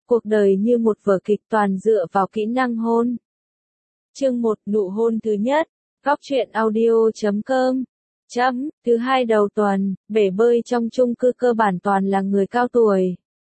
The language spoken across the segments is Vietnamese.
Cuộc đời như một vở kịch toàn dựa vào kỹ năng hôn. Chương 1, nụ hôn thứ nhất. Góc truyện audio.com. Thứ hai đầu tuần, bể bơi trong chung cư cơ bản toàn là người cao tuổi.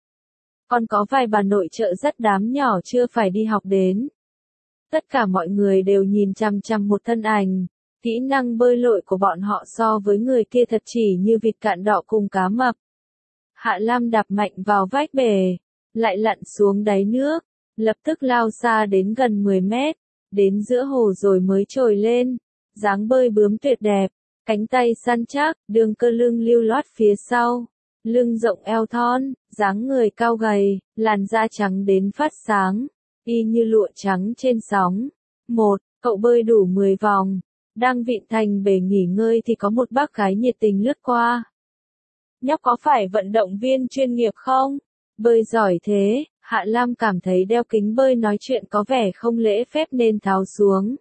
Còn có vài bà nội trợ dắt đám nhỏ chưa phải đi học đến. Tất cả mọi người đều nhìn chằm chằm một thân ảnh. Kỹ năng bơi lội của bọn họ so với người kia thật chỉ như vịt cạn đọ cùng cá mập. Hạ Lam đạp mạnh vào vách bể, lại lặn xuống đáy nước, lập tức lao xa đến gần 10 mét, đến giữa hồ rồi mới trồi lên, dáng bơi bướm tuyệt đẹp, cánh tay săn chắc, đường cơ lưng lưu loát phía sau, lưng rộng eo thon, dáng người cao gầy, làn da trắng đến phát sáng, y như lụa trắng trên sóng. Cậu bơi đủ 10 vòng, đang vịn thành bể nghỉ ngơi thì có một bác gái nhiệt tình lướt qua. Nhóc có phải vận động viên chuyên nghiệp không? Bơi giỏi thế, Hạ Lam cảm thấy đeo kính bơi nói chuyện có vẻ không lễ phép nên tháo xuống.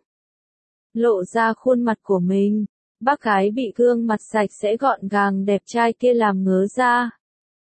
Lộ ra khuôn mặt của mình, bác gái bị gương mặt sạch sẽ gọn gàng đẹp trai kia làm ngớ ra.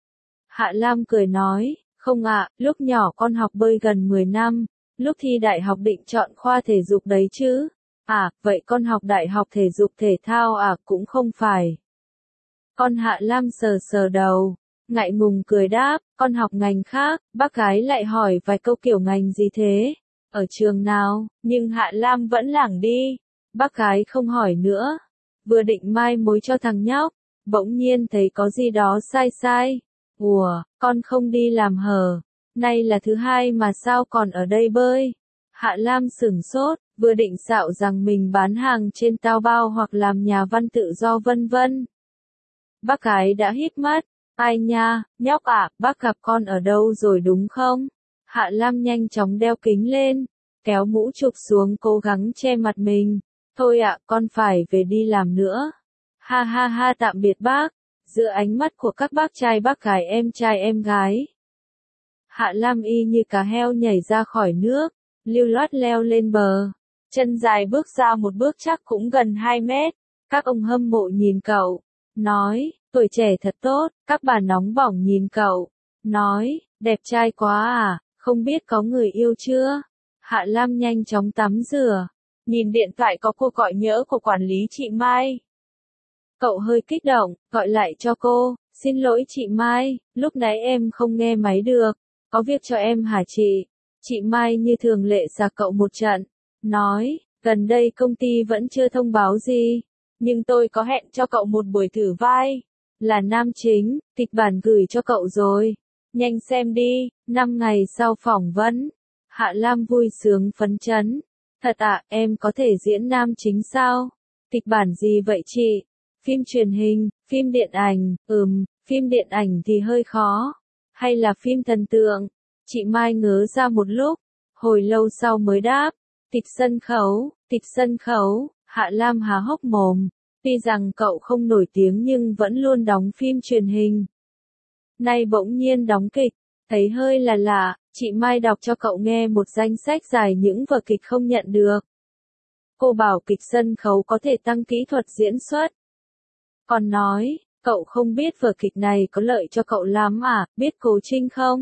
Hạ Lam cười nói, không ạ, lúc nhỏ con học bơi gần 10 năm, lúc thi đại học định chọn khoa thể dục đấy chứ. À, vậy con học đại học thể dục thể thao à, cũng không phải. Con Hạ Lam sờ sờ đầu, ngại ngùng cười đáp, con học ngành khác, bác gái lại hỏi vài câu kiểu ngành gì thế, ở trường nào, nhưng Hạ Lam vẫn lảng đi, bác gái không hỏi nữa, vừa định mai mối cho thằng nhóc, bỗng nhiên thấy có gì đó sai sai, ủa, con không đi làm hờ, nay là thứ hai mà sao còn ở đây bơi, Hạ Lam sửng sốt, vừa định xạo rằng mình bán hàng trên Taobao hoặc làm nhà văn tự do vân vân. Bác gái đã híp mắt, ai nha, nhóc ạ, bác gặp con ở đâu rồi đúng không? Hạ Lam nhanh chóng đeo kính lên, kéo mũ chụp xuống cố gắng che mặt mình. Thôi ạ, con phải về đi làm nữa. Ha ha ha, tạm biệt bác. Giữa ánh mắt của các bác gái em trai em gái. Hạ Lam y như cá heo nhảy ra khỏi nước, lưu loát leo lên bờ. Chân dài bước ra một bước chắc cũng gần 2 mét. Các ông hâm mộ nhìn cậu, nói, tuổi trẻ thật tốt, các bà nóng bỏng nhìn cậu, nói, đẹp trai quá à, không biết có người yêu chưa? Hạ Lam nhanh chóng tắm rửa, nhìn điện thoại có cuộc gọi nhỡ của quản lý chị Mai. Cậu hơi kích động, gọi lại cho cô, xin lỗi chị Mai, lúc nãy em không nghe máy được, có việc cho em hả chị? Chị Mai như thường lệ sạc cậu một trận, nói, gần đây công ty vẫn chưa thông báo gì. Nhưng tôi có hẹn cho cậu một buổi thử vai, là nam chính, kịch bản gửi cho cậu rồi, nhanh xem đi, 5 ngày sau phỏng vấn. Hạ Lam vui sướng phấn chấn, thật ạ, em có thể diễn nam chính sao? Kịch bản gì vậy chị? Phim truyền hình, phim điện ảnh, phim điện ảnh thì hơi khó, hay là phim thần tượng? Chị Mai ngớ ra một lúc, hồi lâu sau mới đáp, kịch sân khấu. Hạ Lam há hốc mồm, tuy rằng cậu không nổi tiếng nhưng vẫn luôn đóng phim truyền hình. Nay bỗng nhiên đóng kịch, thấy hơi là lạ, chị Mai đọc cho cậu nghe một danh sách dài những vở kịch không nhận được. Cô bảo kịch sân khấu có thể tăng kỹ thuật diễn xuất. Còn nói, cậu không biết vở kịch này có lợi cho cậu lắm à, biết Cố Trinh không?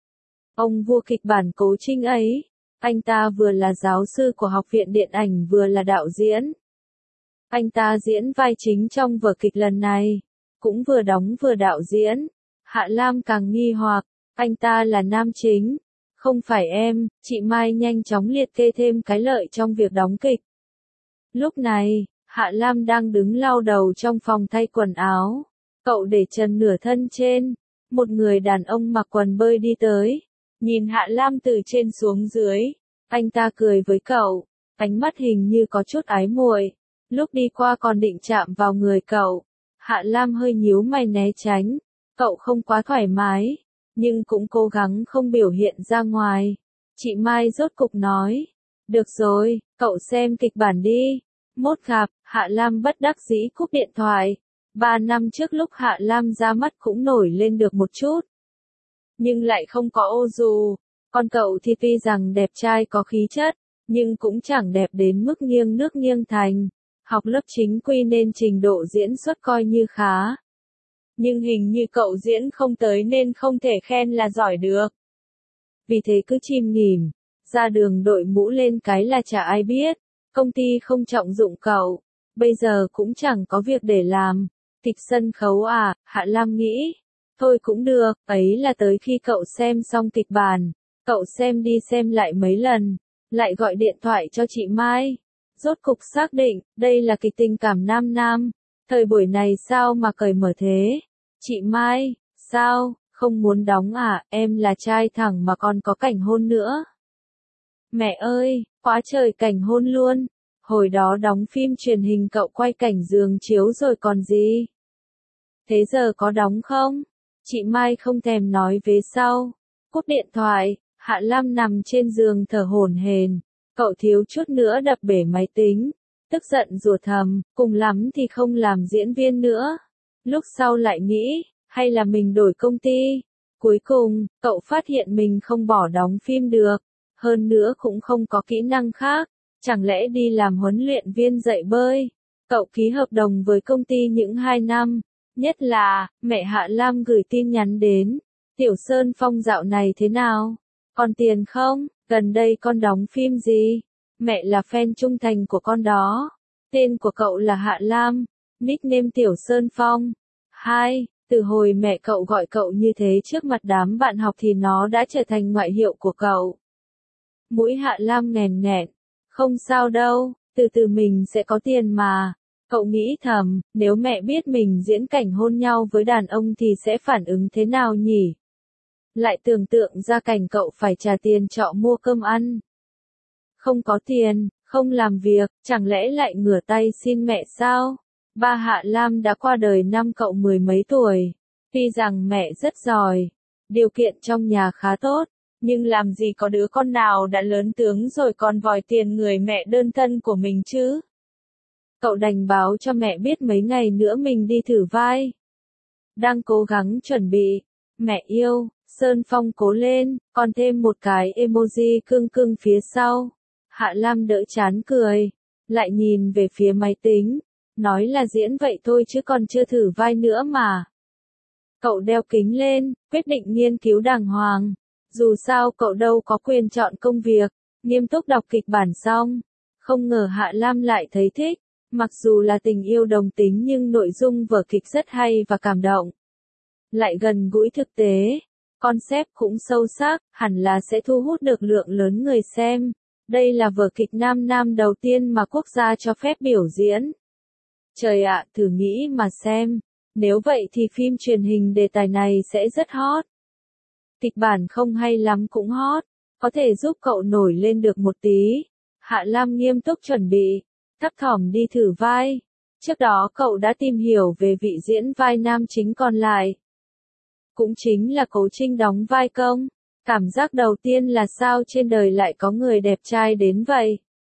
Ông vua kịch bản Cố Trinh ấy. Anh ta vừa là giáo sư của học viện điện ảnh vừa là đạo diễn. Anh ta diễn vai chính trong vở kịch lần này, cũng vừa đóng vừa đạo diễn. Hạ Lam càng nghi hoặc, anh ta là nam chính, không phải em, chị Mai nhanh chóng liệt kê thêm cái lợi trong việc đóng kịch. Lúc này, Hạ Lam đang đứng lau đầu trong phòng thay quần áo, cậu để trần nửa thân trên, một người đàn ông mặc quần bơi đi tới. Nhìn Hạ Lam từ trên xuống dưới, anh ta cười với cậu, ánh mắt hình như có chút ái muội. Lúc đi qua còn định chạm vào người cậu, Hạ Lam hơi nhíu mày né tránh, cậu không quá thoải mái, nhưng cũng cố gắng không biểu hiện ra ngoài. Chị Mai rốt cục nói, được rồi, cậu xem kịch bản đi, mốt gặp. Hạ Lam bất đắc dĩ cúp điện thoại. 3 năm trước lúc Hạ Lam ra mắt cũng nổi lên được một chút, nhưng lại không có ô dù. Còn cậu thì tuy rằng đẹp trai có khí chất, nhưng cũng chẳng đẹp đến mức nghiêng nước nghiêng thành. Học lớp chính quy nên trình độ diễn xuất coi như khá. Nhưng hình như cậu diễn không tới nên không thể khen là giỏi được. vì thế cứ chìm nghỉm, ra đường đội mũ lên cái là chả ai biết, công ty không trọng dụng cậu, bây giờ cũng chẳng có việc để làm, kịch sân khấu à, Hạ Lam nghĩ, thôi cũng được, ấy là tới khi cậu xem xong kịch bản, cậu xem đi xem lại mấy lần, lại gọi điện thoại cho chị Mai, rốt cục xác định, đây là kịch tình cảm nam nam, thời buổi này sao mà cởi mở thế, chị Mai, sao, không muốn đóng à, em là trai thẳng mà còn có cảnh hôn nữa. Mẹ ơi, quá trời cảnh hôn luôn. Hồi đó đóng phim truyền hình cậu quay cảnh giường chiếu rồi còn gì. Thế giờ có đóng không? Chị Mai không thèm nói vế sau. Cúp điện thoại, Hạ Lam nằm trên giường thở hổn hển. Cậu thiếu chút nữa đập bể máy tính. Tức giận rủa thầm, cùng lắm thì không làm diễn viên nữa. Lúc sau lại nghĩ, hay là mình đổi công ty. Cuối cùng, cậu phát hiện mình không bỏ đóng phim được. Hơn nữa cũng không có kỹ năng khác. Chẳng lẽ đi làm huấn luyện viên dạy bơi? Cậu ký hợp đồng với công ty những 2 năm. Nhất là, mẹ Hạ Lam gửi tin nhắn đến. Tiểu Sơn Phong dạo này thế nào? Còn tiền không? Gần đây con đóng phim gì? Mẹ là fan trung thành của con đó. Tên của cậu là Hạ Lam. Nickname Tiểu Sơn Phong. 2. Từ hồi mẹ cậu gọi cậu như thế trước mặt đám bạn học thì nó đã trở thành ngoại hiệu của cậu. Mũi Hạ Lam nghèn nghẹn. Không sao đâu, từ từ mình sẽ có tiền mà. Cậu nghĩ thầm, nếu mẹ biết mình diễn cảnh hôn nhau với đàn ông thì sẽ phản ứng thế nào nhỉ? Lại tưởng tượng ra cảnh cậu phải trả tiền trọ mua cơm ăn. Không có tiền, không làm việc, chẳng lẽ lại ngửa tay xin mẹ sao? Ba Hạ Lam đã qua đời năm cậu 10 mấy tuổi. Tuy rằng mẹ rất giỏi, điều kiện trong nhà khá tốt, nhưng làm gì có đứa con nào đã lớn tướng rồi còn vòi tiền người mẹ đơn thân của mình chứ? Cậu đành báo cho mẹ biết mấy ngày nữa mình đi thử vai. Đang cố gắng chuẩn bị. Mẹ yêu, Sơn Phong cố lên, còn thêm một cái emoji cưng cưng phía sau. Hạ Lam đỡ chán cười, lại nhìn về phía máy tính, nói là diễn vậy thôi chứ còn chưa thử vai nữa mà. Cậu đeo kính lên, quyết định nghiên cứu đàng hoàng. Dù sao cậu đâu có quyền chọn công việc, nghiêm túc đọc kịch bản xong. Không ngờ Hạ Lam lại thấy thích, mặc dù là tình yêu đồng tính nhưng nội dung vở kịch rất hay và cảm động. Lại gần gũi thực tế, concept cũng sâu sắc, hẳn là sẽ thu hút được lượng lớn người xem. Đây là vở kịch nam nam đầu tiên mà quốc gia cho phép biểu diễn. Trời ạ, thử nghĩ mà xem, nếu vậy thì phim truyền hình đề tài này sẽ rất hot. Kịch bản không hay lắm cũng hot, có thể giúp cậu nổi lên được một tí. Hạ Lam nghiêm túc chuẩn bị, thấp thỏm đi thử vai. Trước đó cậu đã tìm hiểu về vị diễn vai nam chính còn lại. Cũng chính là Cố Trinh đóng vai Công. Cảm giác đầu tiên là sao trên đời lại có người đẹp trai đến vậy.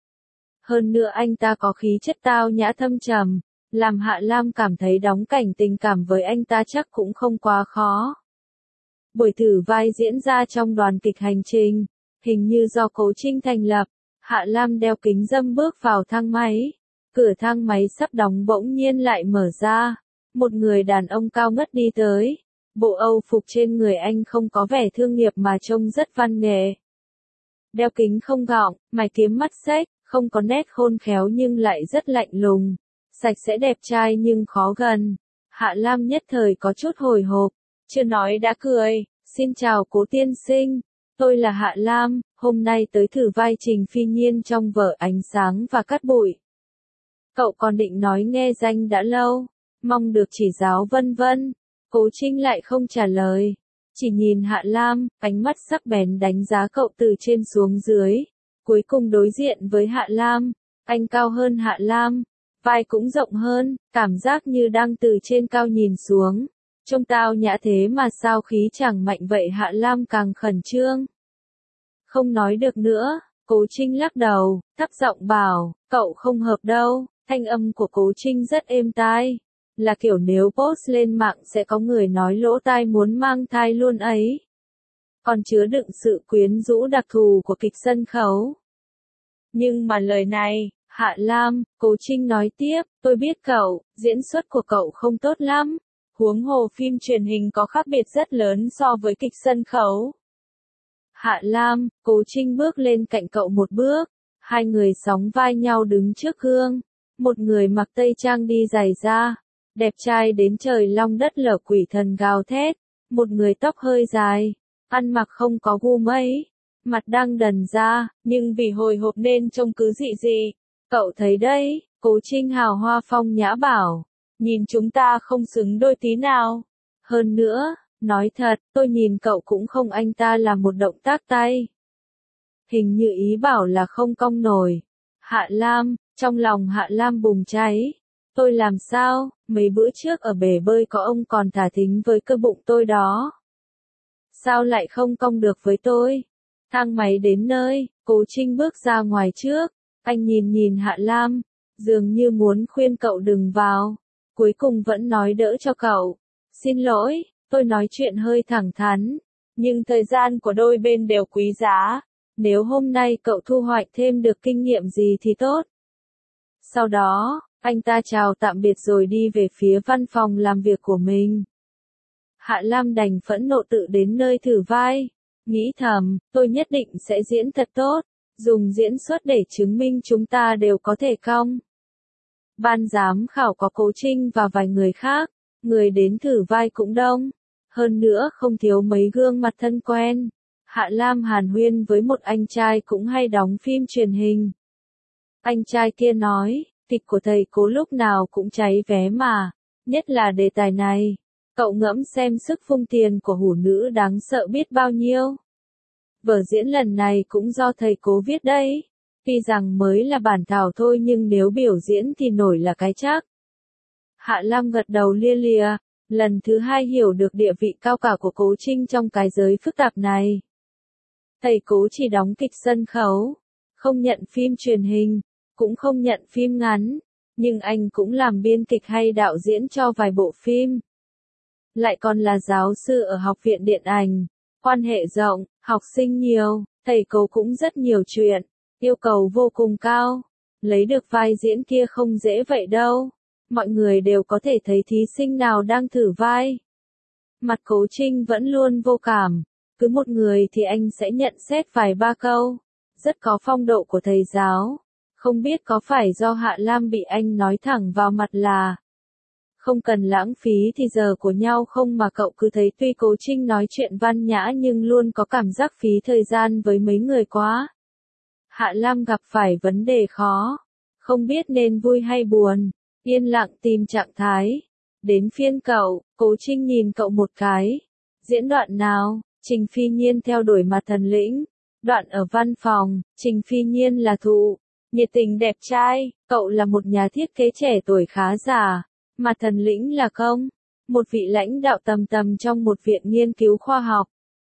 Hơn nữa anh ta có khí chất tao nhã thâm trầm, làm Hạ Lam cảm thấy đóng cảnh tình cảm với anh ta chắc cũng không quá khó. Buổi thử vai diễn ra trong đoàn kịch Hành Trình, hình như do Cố Trinh thành lập. Hạ Lam đeo kính râm bước vào thang máy. Cửa thang máy sắp đóng bỗng nhiên lại mở ra. Một người đàn ông cao ngất đi tới. Bộ Âu phục trên người anh không có vẻ thương nghiệp mà trông rất văn nghệ. Đeo kính không gọng, mày kiếm mắt xếch, không có nét khôn khéo nhưng lại rất lạnh lùng. Sạch sẽ đẹp trai nhưng khó gần. Hạ Lam nhất thời có chút hồi hộp. Chưa nói đã cười. Xin chào Cố tiên sinh. Tôi là Hạ Lam, hôm nay tới thử vai Trình Phi Nhiên trong vở Ánh Sáng và Cát Bụi. Cậu còn định nói nghe danh đã lâu, mong được chỉ giáo vân vân. Cố Trinh lại không trả lời, chỉ nhìn Hạ Lam, ánh mắt sắc bén đánh giá cậu từ trên xuống dưới. Cuối cùng đối diện với Hạ Lam, anh cao hơn Hạ Lam, vai cũng rộng hơn, cảm giác như đang từ trên cao nhìn xuống. Trông tao nhã thế mà sao khí chẳng mạnh vậy, Hạ Lam càng khẩn trương. Không nói được nữa, Cố Trinh lắc đầu, thấp giọng bảo, cậu không hợp đâu. Thanh âm của Cố Trinh rất êm tai, là kiểu nếu post lên mạng sẽ có người nói lỗ tai muốn mang thai luôn ấy. Còn chứa đựng sự quyến rũ đặc thù của kịch sân khấu. Nhưng mà lời này, Hạ Lam, Cố Trinh nói tiếp, tôi biết cậu, diễn xuất của cậu không tốt lắm. Huống hồ phim truyền hình có khác biệt rất lớn so với kịch sân khấu. Hạ Lam, Cố Trinh bước lên cạnh cậu một bước. Hai người sóng vai nhau đứng trước gương. Một người mặc tây trang đi giày da, đẹp trai đến trời long đất lở quỷ thần gào thét. Một người tóc hơi dài, ăn mặc không có gu mấy, mặt đang đần ra, nhưng vì hồi hộp nên trông cứ dị dị. Cậu thấy đấy, Cố Trinh hào hoa phong nhã bảo, nhìn chúng ta không xứng đôi tí nào. Hơn nữa, nói thật, tôi nhìn cậu cũng không anh ta làm một động tác tay. Hình như ý bảo là không cong nổi. Hạ Lam, trong lòng Hạ Lam bùng cháy. Tôi làm sao, mấy bữa trước ở bể bơi có ông còn thả thính với cơ bụng tôi đó. Sao lại không cong được với tôi? Thang máy đến nơi, Cố Trinh bước ra ngoài trước. Anh nhìn nhìn Hạ Lam, dường như muốn khuyên cậu đừng vào. Cuối cùng vẫn nói đỡ cho cậu. Xin lỗi, tôi nói chuyện hơi thẳng thắn. Nhưng thời gian của đôi bên đều quý giá. Nếu hôm nay cậu thu hoạch thêm được kinh nghiệm gì thì tốt. Sau đó, anh ta chào tạm biệt rồi đi về phía văn phòng làm việc của mình. Hạ Lam đành phẫn nộ tự đến nơi thử vai. Nghĩ thầm, tôi nhất định sẽ diễn thật tốt. Dùng diễn xuất để chứng minh chúng ta đều có thể cong. Ban giám khảo có Cố Trinh và vài người khác. Người đến thử vai cũng đông. Hơn nữa không thiếu mấy gương mặt thân quen. Hạ Lam hàn huyên với một anh trai cũng hay đóng phim truyền hình. Anh trai kia nói, kịch của thầy Cố lúc nào cũng cháy vé mà, nhất là đề tài này. Cậu ngẫm xem sức phung tiền của hủ nữ đáng sợ biết bao nhiêu. Vở diễn lần này cũng do thầy Cố viết đấy. Tuy rằng mới là bản thảo thôi nhưng nếu biểu diễn thì nổi là cái chắc. Hạ Lam gật đầu lia lịa, lần thứ hai hiểu được địa vị cao cả của Cố Trinh trong cái giới phức tạp này. Thầy Cố chỉ đóng kịch sân khấu, không nhận phim truyền hình, cũng không nhận phim ngắn, nhưng anh cũng làm biên kịch hay đạo diễn cho vài bộ phim. Lại còn là giáo sư ở học viện điện ảnh, quan hệ rộng, học sinh nhiều, thầy Cố cũng rất nhiều chuyện, yêu cầu vô cùng cao. Lấy được vai diễn kia không dễ vậy đâu. Mọi người đều có thể thấy thí sinh nào đang thử vai. Mặt Cố Trinh vẫn luôn vô cảm. Cứ một người thì anh sẽ nhận xét vài ba câu. Rất có phong độ của thầy giáo. Không biết có phải do Hạ Lam bị anh nói thẳng vào mặt là không cần lãng phí thì giờ của nhau không mà cậu cứ thấy tuy Cố Trinh nói chuyện văn nhã nhưng luôn có cảm giác phí thời gian với mấy người quá. Hạ Lam gặp phải vấn đề khó. Không biết nên vui hay buồn. Yên lặng tìm trạng thái. Đến phiên cậu, Cố Trinh nhìn cậu một cái. Diễn đoạn nào? Trình Phi Nhiên theo đuổi mặt thần lĩnh. Đoạn ở văn phòng, Trình Phi Nhiên là thụ, nhiệt tình đẹp trai, cậu là một nhà thiết kế trẻ tuổi khá già. Mặt thần lĩnh là công, một vị lãnh đạo tầm tầm trong một viện nghiên cứu khoa học.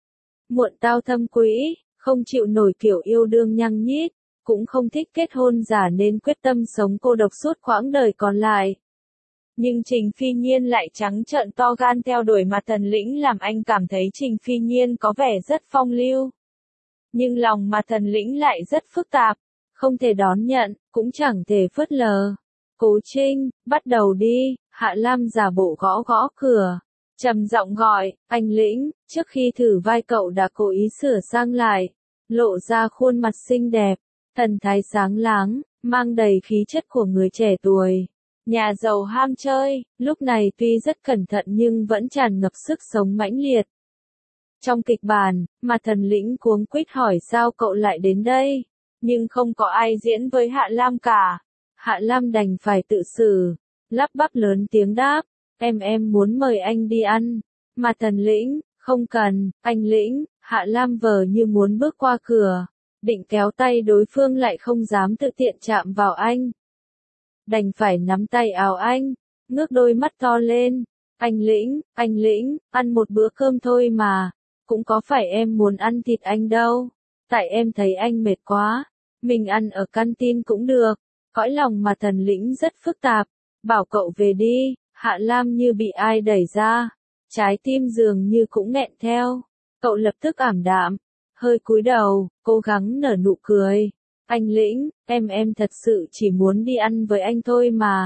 Muộn tao thâm quỹ, không chịu nổi kiểu yêu đương nhăng nhít, cũng không thích kết hôn giả nên quyết tâm sống cô độc suốt quãng đời còn lại. Nhưng Trình Phi Nhiên lại trắng trợn to gan theo đuổi mặt thần lĩnh làm anh cảm thấy Trình Phi Nhiên có vẻ rất phong lưu. Nhưng lòng mặt thần lĩnh lại rất phức tạp, không thể đón nhận, cũng chẳng thể phớt lờ. Cố Trinh, bắt đầu đi, Hạ Lam giả bộ gõ gõ cửa. Trầm giọng gọi, anh Lĩnh, trước khi thử vai cậu đã cố ý sửa sang lại, lộ ra khuôn mặt xinh đẹp, thần thái sáng láng, mang đầy khí chất của người trẻ tuổi. Nhà giàu ham chơi, lúc này tuy rất cẩn thận nhưng vẫn tràn ngập sức sống mãnh liệt. Trong kịch bản, mặt thần lĩnh cuống quýt hỏi sao cậu lại đến đây, nhưng không có ai diễn với Hạ Lam cả. Hạ Lam đành phải tự xử, lắp bắp lớn tiếng đáp, em muốn mời anh đi ăn. Mặt thần lĩnh, không cần, anh Lĩnh. Hạ Lam vờ như muốn bước qua cửa, định kéo tay đối phương lại không dám tự tiện chạm vào anh. Đành phải nắm tay áo anh, ngước đôi mắt to lên. Anh Lĩnh, ăn một bữa cơm thôi mà, cũng có phải em muốn ăn thịt anh đâu. Tại em thấy anh mệt quá, mình ăn ở canteen cũng được. Cõi lòng mà thần lĩnh rất phức tạp, bảo cậu về đi. Hạ Lam như bị ai đẩy ra, trái tim dường như cũng nghẹn theo. Cậu lập tức ảm đạm, hơi cúi đầu, cố gắng nở nụ cười. Anh Lĩnh, em thật sự chỉ muốn đi ăn với anh thôi mà.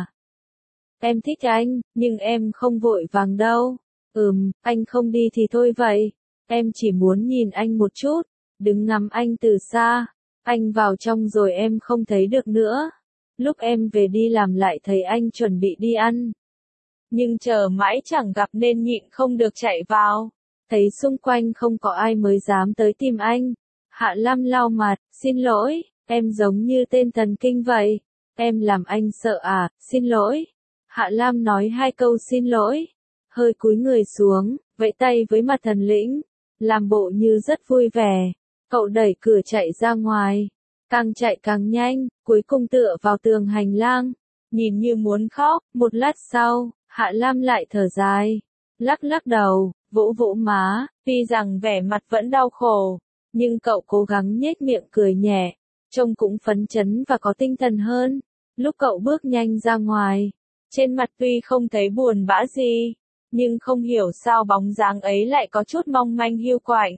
Em thích anh, nhưng em không vội vàng đâu. Anh không đi thì thôi vậy. Em chỉ muốn nhìn anh một chút. đứng ngắm anh từ xa. Anh vào trong rồi em không thấy được nữa. Lúc em về đi làm lại thấy anh chuẩn bị đi ăn. Nhưng chờ mãi chẳng gặp nên nhịn không được chạy vào. Thấy xung quanh không có ai mới dám tới tìm anh. Hạ Lam lau mặt, xin lỗi, em giống như tên thần kinh vậy. Em làm anh sợ à, xin lỗi. Hạ Lam nói 2 câu xin lỗi. Hơi cúi người xuống, vẫy tay với mặt thần lĩnh. Làm bộ như rất vui vẻ. Cậu đẩy cửa chạy ra ngoài. Càng chạy càng nhanh, cuối cùng tựa vào tường hành lang. Nhìn như muốn khóc, một lát sau, Hạ Lam lại thở dài. Lắc lắc đầu, vỗ vỗ má, tuy rằng vẻ mặt vẫn đau khổ. Nhưng cậu cố gắng nhếch miệng cười nhẹ. Trông cũng phấn chấn và có tinh thần hơn. Lúc cậu bước nhanh ra ngoài. Trên mặt tuy không thấy buồn bã gì. Nhưng không hiểu sao bóng dáng ấy lại có chút mong manh hiu quạnh.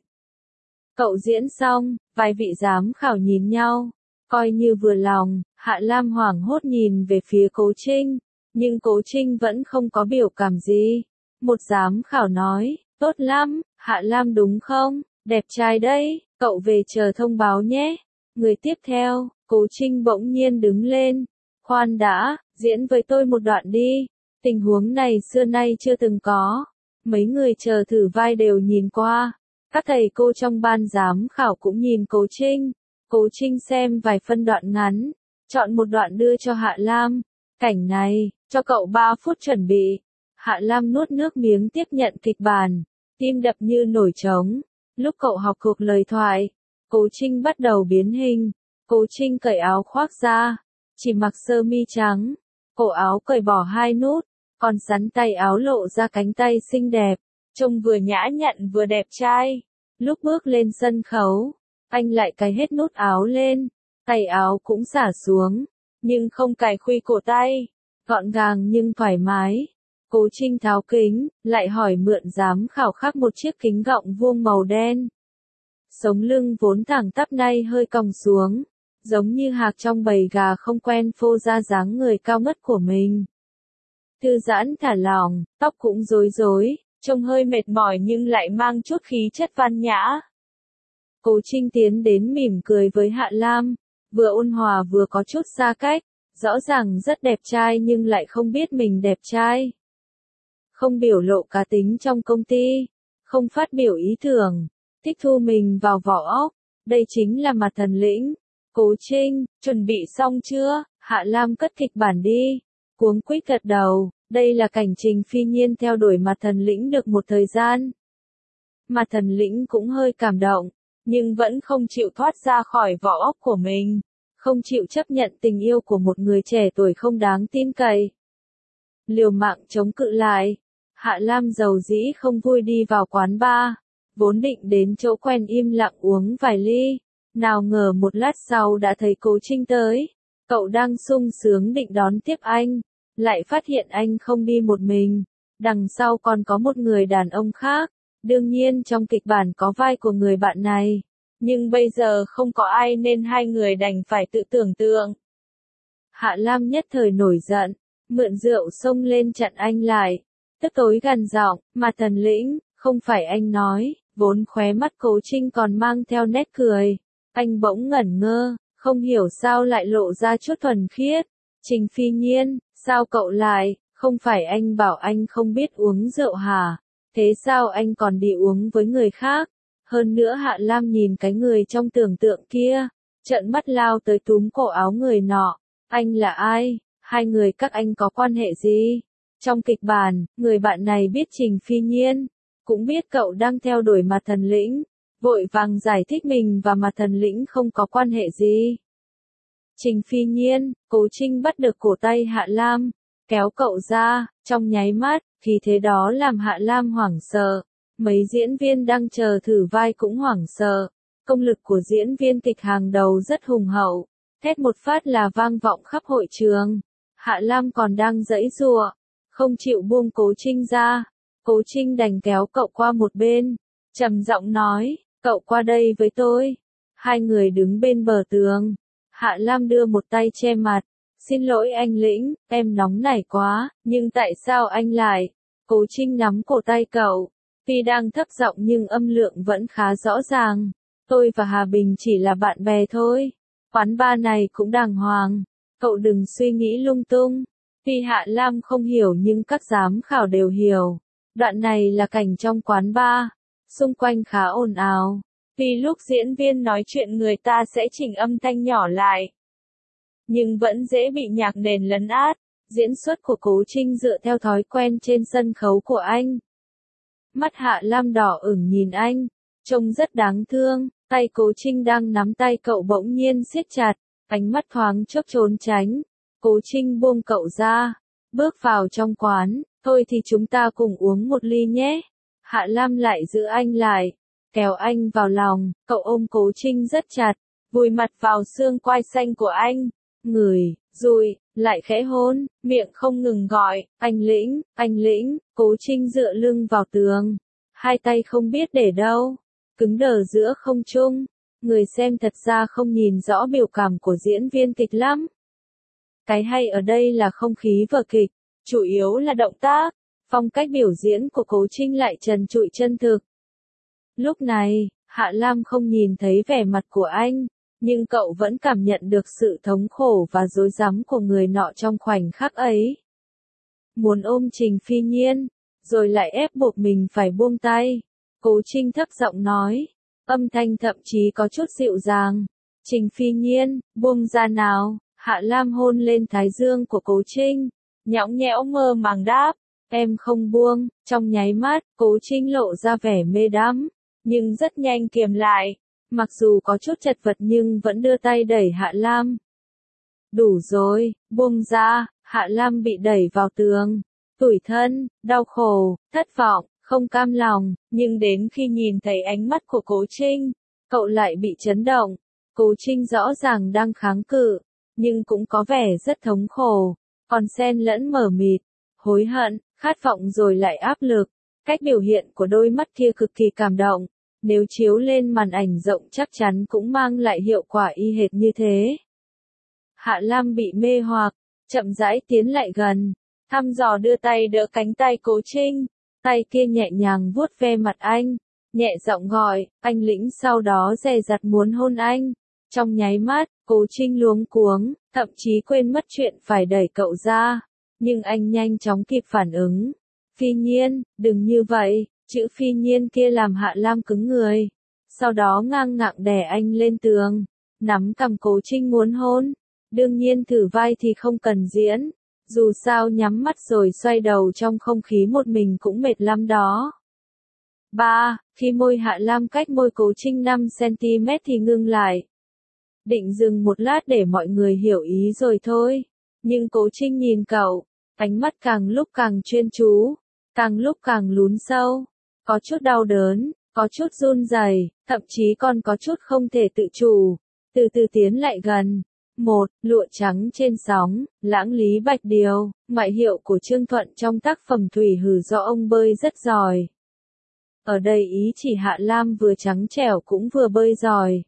Cậu diễn xong, vài vị giám khảo nhìn nhau. Coi như vừa lòng, Hạ Lam hoảng hốt nhìn về phía Cố Trinh. Nhưng Cố Trinh vẫn không có biểu cảm gì. Một giám khảo nói, tốt lắm, Hạ Lam đúng không? Đẹp trai đấy, cậu về chờ thông báo nhé. Người tiếp theo, Cố Trinh bỗng nhiên đứng lên. Khoan đã, diễn với tôi một đoạn đi. Tình huống này xưa nay chưa từng có. Mấy người chờ thử vai đều nhìn qua. Các thầy cô trong ban giám khảo cũng nhìn Cố Trinh. Cố Trinh xem vài phân đoạn ngắn. Chọn một đoạn đưa cho Hạ Lam. Cảnh này, cho cậu 3 phút chuẩn bị. Hạ Lam nuốt nước miếng tiếp nhận kịch bản. Tim đập như nổi trống. Lúc cậu học thuộc lời thoại, Cố Trinh bắt đầu biến hình. Cố Trinh cởi áo khoác ra. Chỉ mặc sơ mi trắng. Cổ áo cởi bỏ 2 nút. Còn sắn tay áo lộ ra cánh tay xinh đẹp. Trông vừa nhã nhặn vừa đẹp trai. Lúc bước lên sân khấu, anh lại cài hết nút áo lên. Tay áo cũng xả xuống. Nhưng không cài khuy cổ tay. Gọn gàng nhưng thoải mái. Cố Trinh tháo kính, lại hỏi mượn giám khảo khác một chiếc kính gọng vuông màu đen. Sống lưng vốn thẳng tắp nay hơi còng xuống. Giống như hạc trong bầy gà không quen phô ra dáng người cao ngất của mình. Thư giãn thả lỏng, tóc cũng rối rối, trông hơi mệt mỏi nhưng lại mang chút khí chất văn nhã. Cố Trinh tiến đến mỉm cười với Hạ Lam, vừa ôn hòa vừa có chút xa cách, rõ ràng rất đẹp trai nhưng lại không biết mình đẹp trai. Không biểu lộ cá tính trong công ty, không phát biểu ý tưởng, thích thu mình vào vỏ óc, đây chính là mặt thần lĩnh. Cố Trinh, chuẩn bị xong chưa? Hạ Lam cất kịch bản đi. Cuống quýt gật đầu, đây là cảnh Trình Phi Nhiên theo đuổi mặt thần lĩnh được một thời gian. Mặt thần lĩnh cũng hơi cảm động, nhưng vẫn không chịu thoát ra khỏi vỏ óc của mình, không chịu chấp nhận tình yêu của một người trẻ tuổi không đáng tin cậy. Liều mạng chống cự lại, Hạ Lam dầu dĩ không vui đi vào quán bar, vốn định đến chỗ quen im lặng uống vài ly, nào ngờ một lát sau đã thấy Cố Trinh tới. Cậu đang sung sướng định đón tiếp anh, lại phát hiện anh không đi một mình, đằng sau còn có một người đàn ông khác. Đương nhiên trong kịch bản có vai của người bạn này, nhưng bây giờ không có ai nên hai người đành phải tự tưởng tượng. Hạ Lam nhất thời nổi giận, mượn rượu xông lên chặn anh lại, tức tối gằn giọng, mà thần lĩnh, không phải anh nói, vốn khóe mắt Cố Trinh còn mang theo nét cười. Anh bỗng ngẩn ngơ, không hiểu sao lại lộ ra chút thuần khiết. Trình Phi Nhiên, sao cậu lại, không phải anh bảo anh không biết uống rượu hả? Thế sao anh còn đi uống với người khác? Hơn nữa Hạ Lam nhìn cái người trong tưởng tượng kia, trợn mắt lao tới túm cổ áo người nọ. Anh là ai? Hai người các anh có quan hệ gì? Trong kịch bản, người bạn này biết Trình Phi Nhiên, cũng biết cậu đang theo đuổi mặt thần lĩnh, vội vàng giải thích mình và mặt thần lĩnh không có quan hệ gì. Trình Phi Nhiên, Cố Trinh bắt được cổ tay Hạ Lam, kéo cậu ra, trong nháy mắt, khí thế đó làm Hạ Lam hoảng sợ. Mấy diễn viên đang chờ thử vai cũng hoảng sợ. Công lực của diễn viên kịch hàng đầu rất hùng hậu, thét một phát là vang vọng khắp hội trường. Hạ Lam còn đang giãy giụa, không chịu buông Cố Trinh ra. Cố Trinh đành kéo cậu qua một bên, trầm giọng nói, cậu qua đây với tôi. Hai người đứng bên bờ tường. Hạ Lam đưa một tay che mặt. Xin lỗi anh Lĩnh, em nóng nảy quá, nhưng tại sao anh lại? Cố Trinh nắm cổ tay cậu. Tuy đang thấp giọng nhưng âm lượng vẫn khá rõ ràng. Tôi và Hà Bình chỉ là bạn bè thôi. Quán bar này cũng đàng hoàng. Cậu đừng suy nghĩ lung tung. Tuy Hạ Lam không hiểu nhưng các giám khảo đều hiểu. Đoạn này là cảnh trong quán bar. Xung quanh khá ồn ào. Vì lúc diễn viên nói chuyện người ta sẽ chỉnh âm thanh nhỏ lại. Nhưng vẫn dễ bị nhạc nền lấn át. Diễn xuất của Cố Trinh dựa theo thói quen trên sân khấu của anh. Mắt Hạ Lam đỏ ửng nhìn anh. Trông rất đáng thương. Tay Cố Trinh đang nắm tay cậu bỗng nhiên siết chặt. Ánh mắt thoáng chốc trốn tránh. Cố Trinh buông cậu ra. Bước vào trong quán. Thôi thì chúng ta cùng uống một ly nhé. Hạ Lam lại giữ anh lại. Kéo anh vào lòng. Cậu ôm Cố Trinh rất chặt. Vùi mặt vào xương quai xanh của anh. Ngửi, dụi, lại khẽ hôn. Miệng không ngừng gọi. Anh Lĩnh, anh Lĩnh. Cố Trinh dựa lưng vào tường. Hai tay không biết để đâu. Cứng đờ giữa không trung. Người xem thật ra không nhìn rõ biểu cảm của diễn viên kịch lắm. Cái hay ở đây là không khí vở kịch, chủ yếu là động tác. Phong cách biểu diễn của Cố Trinh lại trần trụi chân thực. Lúc này, Hạ Lam không nhìn thấy vẻ mặt của anh, nhưng cậu vẫn cảm nhận được sự thống khổ và rối rắm của người nọ trong khoảnh khắc ấy. Muốn ôm Trình Phi Nhiên, rồi lại ép buộc mình phải buông tay. Cố Trinh thấp giọng nói, âm thanh thậm chí có chút dịu dàng. Trình Phi Nhiên, buông ra nào. Hạ Lam hôn lên thái dương của Cố Trinh. Nhõng nhẽo mơ màng đáp, em không buông. Trong nháy mắt, Cố Trinh lộ ra vẻ mê đắm, nhưng rất nhanh kiềm lại. Mặc dù có chút chật vật nhưng vẫn đưa tay đẩy Hạ Lam. Đủ rồi, buông ra. Hạ Lam bị đẩy vào tường. Tủi thân, đau khổ, thất vọng, không cam lòng, nhưng đến khi nhìn thấy ánh mắt của Cố Trinh, cậu lại bị chấn động. Cố Trinh rõ ràng đang kháng cự, nhưng cũng có vẻ rất thống khổ, còn xen lẫn mờ mịt, hối hận, khát vọng rồi lại áp lực. Cách biểu hiện của đôi mắt kia cực kỳ cảm động, nếu chiếu lên màn ảnh rộng chắc chắn cũng mang lại hiệu quả y hệt như thế. Hạ Lam bị mê hoặc, chậm rãi tiến lại gần, thăm dò đưa tay đỡ cánh tay Cố Trinh, tay kia nhẹ nhàng vuốt ve mặt anh, nhẹ giọng gọi, anh Lĩnh, sau đó dè dặt muốn hôn anh. Trong nháy mắt, Cố Trinh luống cuống, thậm chí quên mất chuyện phải đẩy cậu ra, nhưng anh nhanh chóng kịp phản ứng. Phi Nhiên, đừng như vậy. Chữ Phi Nhiên kia làm Hạ Lam cứng người. Sau đó ngang ngạng đè anh lên tường, nắm cằm Cố Trinh muốn hôn. Đương nhiên thử vai thì không cần diễn. Dù sao nhắm mắt rồi xoay đầu trong không khí một mình cũng mệt lắm đó. 3. Khi môi Hạ Lam cách môi Cố Trinh 5cm thì ngưng lại. Định dừng một lát để mọi người hiểu ý rồi thôi. Nhưng Cố Trinh nhìn cậu, ánh mắt càng lúc càng chuyên chú, càng lúc càng lún sâu. Có chút đau đớn, có chút run rẩy, thậm chí còn có chút không thể tự chủ. Từ từ tiến lại gần. 1. Lụa trắng trên sóng, Lãng Lý Bạch Điều, ngoại hiệu của Trương Thuận trong tác phẩm Thủy Hử do ông bơi rất giỏi. Ở đây ý chỉ Hạ Lam vừa trắng trẻo cũng vừa bơi giỏi.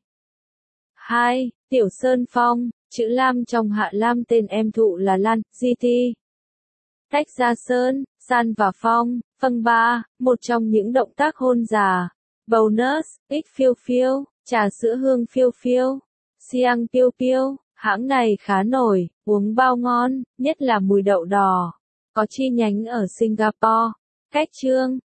2. Tiểu Sơn Phong, chữ Lam trong Hạ Lam tên em thụ là Lan, GT. Tách ra Sơn, San và Phong, phần 3, một trong những động tác hôn già. Bonus, X phiêu phiêu, trà sữa hương phiêu phiêu, Siang piêu piêu, hãng này khá nổi, uống bao ngon, nhất là mùi đậu đỏ. Có chi nhánh ở Singapore. Cách chương